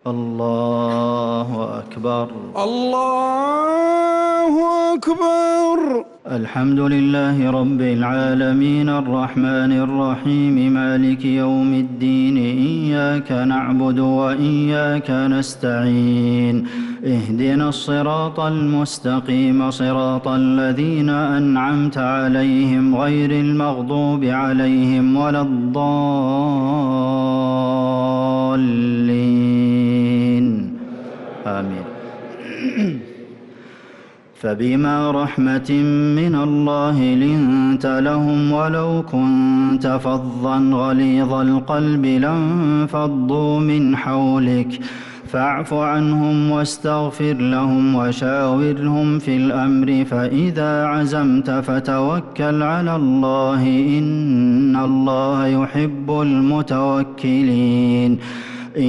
الله أكبر. الله أكبر. الحمد لله رب العالمين الرحمن الرحيم مالك يوم الدين إياك نعبد وإياك نستعين اهدنا الصراط المستقيم صراط الذين أنعمت عليهم غير المغضوب عليهم ولا الضالين آمين. فبما رحمة من الله لنت لهم ولو كنت فظا غليظ القلب لانفضوا من حولك فاعف عنهم واستغفر لهم وشاورهم في الأمر فإذا عزمت فتوكل على الله إن الله يحب المتوكلين. إن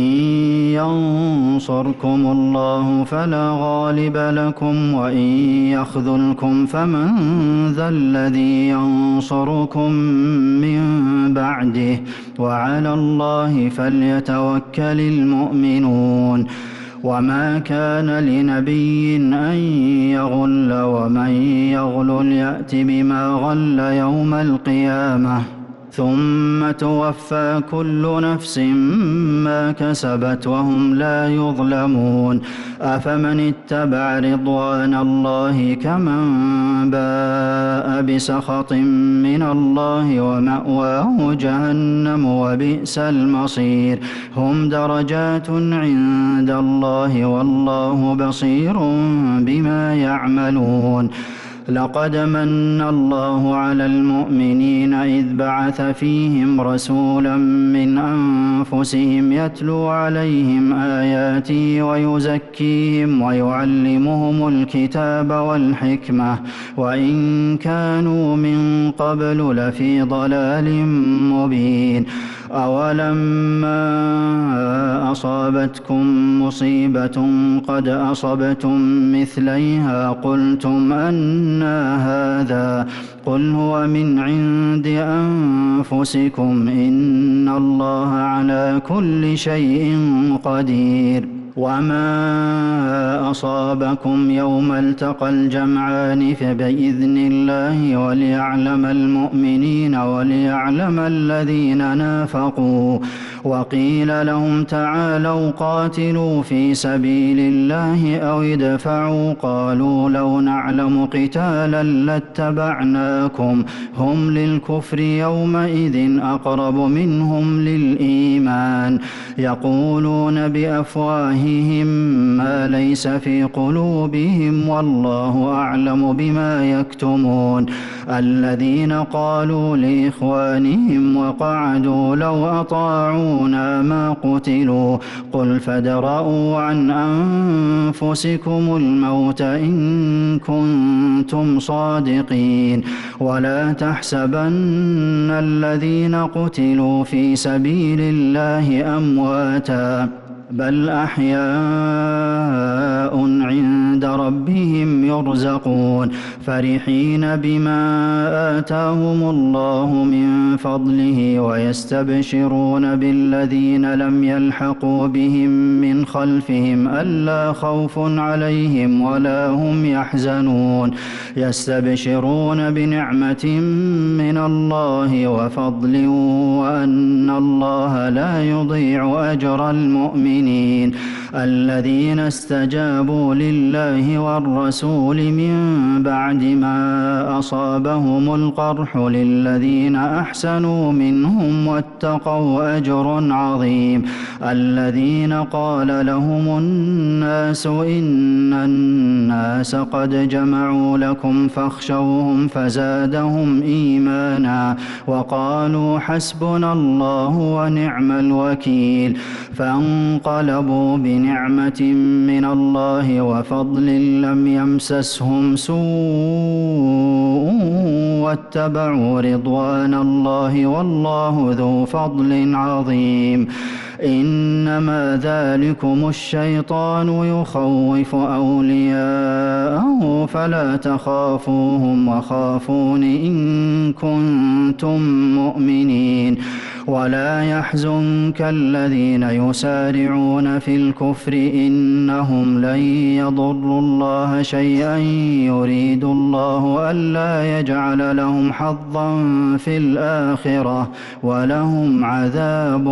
ينصركم الله فلا غالب لكم وإن يخذلكم فمن ذا الذي ينصركم من بعده وعلى الله فليتوكل المؤمنون. وما كان لنبي أن يغل ومن يغل يأت بما غل يوم القيامة ثم توفى كل نفس ما كسبت وهم لا يظلمون. أفمن اتبع رضوان الله كمن باء بسخط من الله ومأواه جهنم وبئس المصير. هم درجات عند الله والله بصير بما يعملون. لقد من الله على المؤمنين إذ بعث فيهم رسولا من أنفسهم يتلو عليهم آياته ويزكيهم ويعلمهم الكتاب والحكمة وإن كانوا من قبل لفي ضلال مبين. أولما أصابتكم مصيبة قد أصبتم مثليها قلتم أنى هذا قل هو من عند أنفسكم إن الله على كل شيء قدير. وما أصابكم يوم التقى الجمعان فبإذن الله وليعلم المؤمنين وليعلم الذين نافقوا. وقيل لهم تعالوا قاتلوا في سبيل الله أو ادفعوا قالوا لو نعلم قتالا لاتبعناكم هم للكفر يومئذ أقرب منهم للإيمان يقولون بأفواههم ما ليس في قلوبهم والله أعلم بما يكتمون. الذين قالوا لإخوانهم وقعدوا لو أطاعونا ما قتلوا قل فادرءوا عن أنفسكم الموت إن كنتم صادقين. ولا تحسبن الذين قتلوا في سبيل الله أمواتا بل أحياء عند ربهم يرزقون فرحين بما آتاهم الله من فضله ويستبشرون بالذين لم يلحقوا بهم من خلفهم ألا خوف عليهم ولا هم يحزنون. يستبشرون بنعمة من الله وفضل وأن الله لا يضيع أجر المؤمنين. الذين استجابوا لله والرسول من بعد ما أصابهم القرح للذين أحسنوا منهم واتقوا أجر عظيم. الذين قال لهم الناس إن الناس قد جمعوا لكم فاخشوهم فزادهم إيمانا وقالوا حسبنا الله ونعم الوكيل. فانقلبوا بنعمة من الله وفضل لم يمسسهم سوء واتبعوا رضوان الله والله ذو فضل عظيم. إنما ذلكم الشيطان يخوف أولياءه فلا تخافوهم وخافون إن كنتم مؤمنين. ولا يحزنك الذين يسارعون في الكفر إنهم لن يضروا الله شيئا يريد الله ألا يجعل لهم حظا في الآخرة ولهم عذاب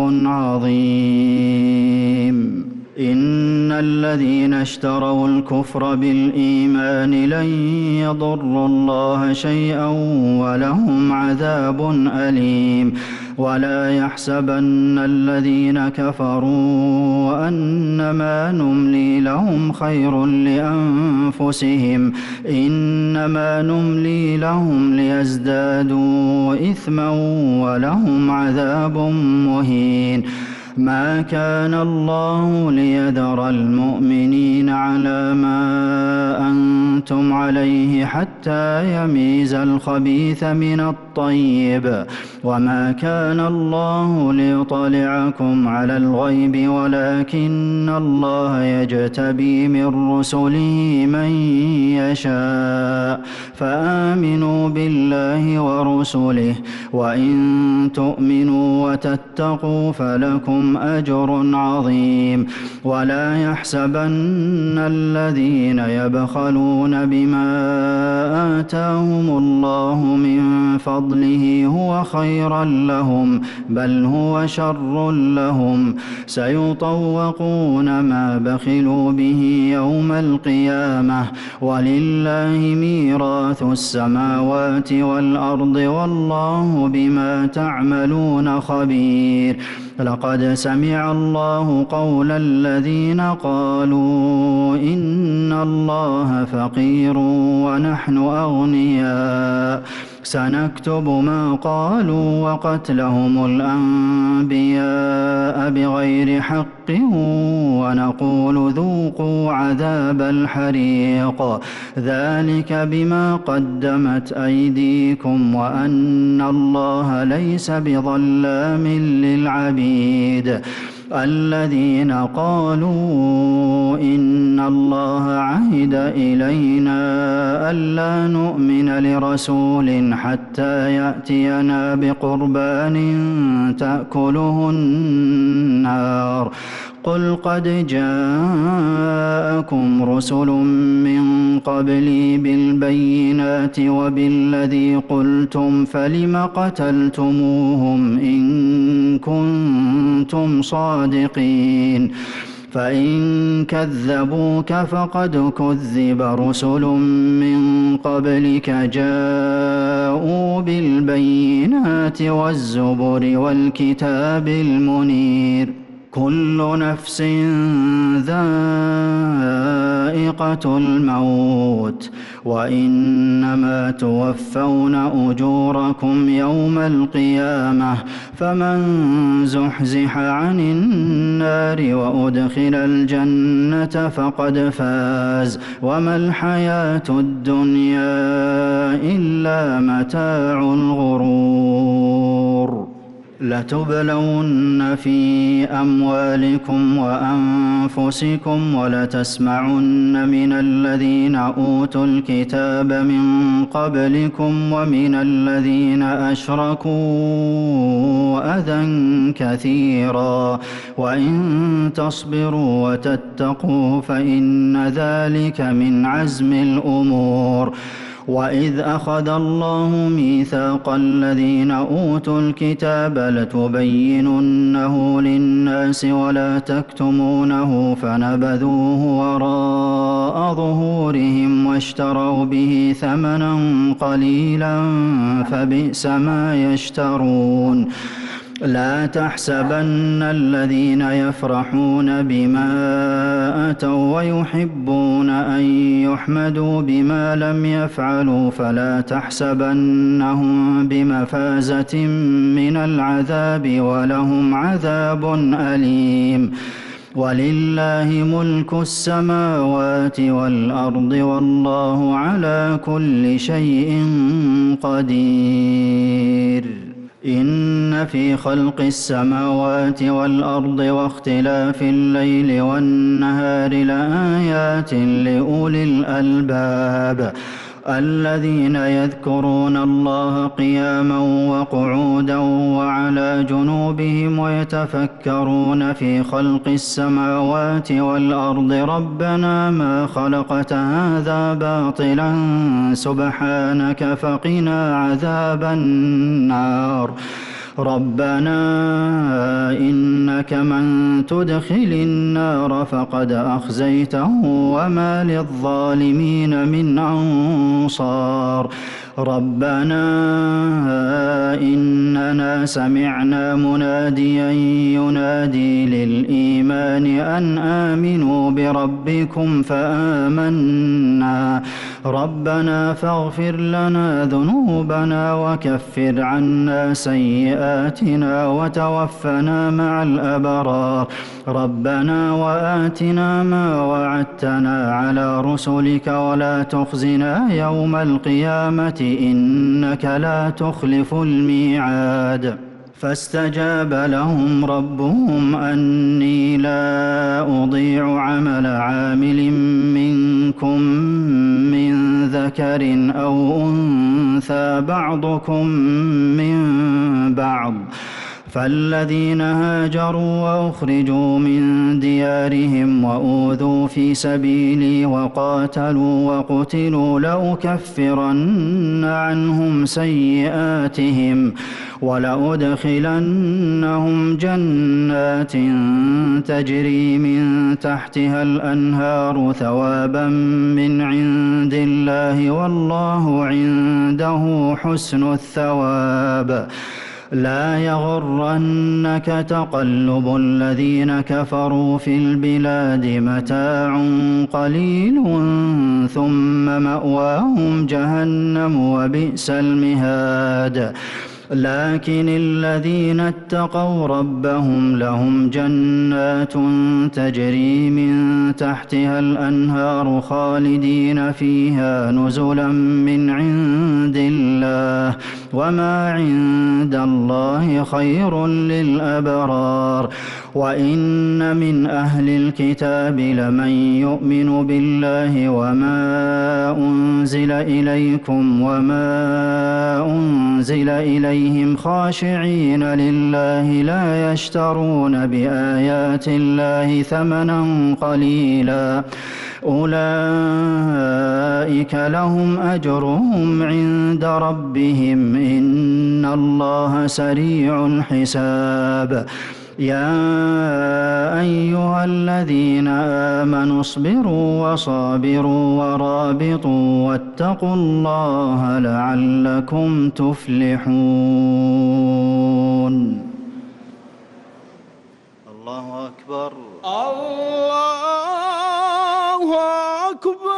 عظيم إن الذين اشتروا الكفر بالإيمان لن يضروا الله شيئا ولهم عذاب أليم ولا يحسبن الذين كفروا أنما نملي لهم خير لأنفسهم إنما نملي لهم ليزدادوا إثما ولهم عذاب مهين ما كان الله ليذر المؤمنين على ما أنتم عليه حتى يميز الخبيث من الطيب وما كان الله ليطلعكم على الغيب ولكن الله يجتبي من رسله من يشاء فآمنوا بالله ورسله وإن تؤمنوا وتتقوا فلكم أجر عظيم ولا يحسبن الذين يبخلون بما آتاهم الله من فضله هو خيرا لهم بل هو شر لهم سيطوقون ما بخلوا به يوم القيامة ولله ميراث السماوات والأرض والله بما تعملون خبير لقد سمع الله قول الذين قالوا إن الله فقير ونحن أغنياء سنكتب ما قالوا وقتلهم الأنبياء بغير حق ونقول ذوقوا عذاب الحريق ذلك بما قدمت أيديكم وأن الله ليس بظلام للعبيد الذين قالوا إن الله عهد إلينا ألا نؤمن لرسول حتى يأتينا بقربان تأكله النار قل قد جاءكم رسل من قبلي بالبينات وبالذي قلتم فلم قتلتموهم إن كنتم صادقين فإن كذبوك فقد كذب رسل من قبلك جاءوا بالبينات والزبر والكتاب المنير كل نفس ذائقة الموت وإنما توفون أجوركم يوم القيامة فمن زحزح عن النار وأدخل الجنة فقد فاز وما الحياة الدنيا إلا متاع الغرور لتبلون في أموالكم وأنفسكم ولتسمعن من الذين أوتوا الكتاب من قبلكم ومن الذين أشركوا أذى كثيرا وإن تصبروا وتتقوا فإن ذلك من عزم الأمور وإذ أخذ الله ميثاق الذين أوتوا الكتاب لتبيننه للناس ولا تكتمونه فنبذوه وراء ظهورهم واشتروا به ثمنا قليلا فبئس ما يشترون لا تحسبن الذين يفرحون بما أتوا ويحبون أن يحمدوا بما لم يفعلوا فلا تحسبنهم بمفازة من العذاب ولهم عذاب أليم ولله ملك السماوات والأرض والله على كل شيء قدير إن في خلق السماوات والأرض واختلاف الليل والنهار لآيات لأولي الألباب الذين يذكرون الله قياما وقعودا وعلى جنوبهم ويتفكرون في خلق السماوات والأرض ربنا ما خلقت هذا باطلا سبحانك فقنا عذاب النار ربنا إنك من تدخل النار فقد أخزيته وما للظالمين من أنصار ربنا إننا سمعنا مناديا ينادي للإيمان أن آمنوا بربكم فآمنا ربنا فاغفر لنا ذنوبنا وكفر عنا سيئاتنا وتوفنا مع الأبرار ربنا وآتنا ما وعدتنا على رسلك ولا تخزنا يوم القيامة إنك لا تخلف الميعاد فاستجاب لهم ربهم أني لا أضيع عمل عامل منكم من ذكر أو أنثى بعضكم من بعض فالذين هاجروا وأخرجوا من ديارهم وأوذوا في سبيلي وقاتلوا وقتلوا لأكفرن عنهم سيئاتهم ولأدخلنهم جنات تجري من تحتها الأنهار ثوابا من عند الله والله عنده حسن الثواب لا يغرنك تقلب الذين كفروا في البلاد متاع قليل ثم مأواهم جهنم وبئس المهاد لكن الذين اتقوا ربهم لهم جنات تجري من تحتها الأنهار خالدين فيها نزلا من عند الله وما عند الله خير للأبرار وإن من أهل الكتاب لمن يؤمن بالله وما أنزل إليكم وما أنزل إليهم خاشعين لله لا يشترون بآيات الله ثمنا قليلا أولئك لهم أجرهم عند ربهم إن الله سريع الحساب يا أيها الذين آمنوا اصبروا وصابروا ورابطوا واتقوا الله لعلكم تفلحون الله أكبر الله أكبر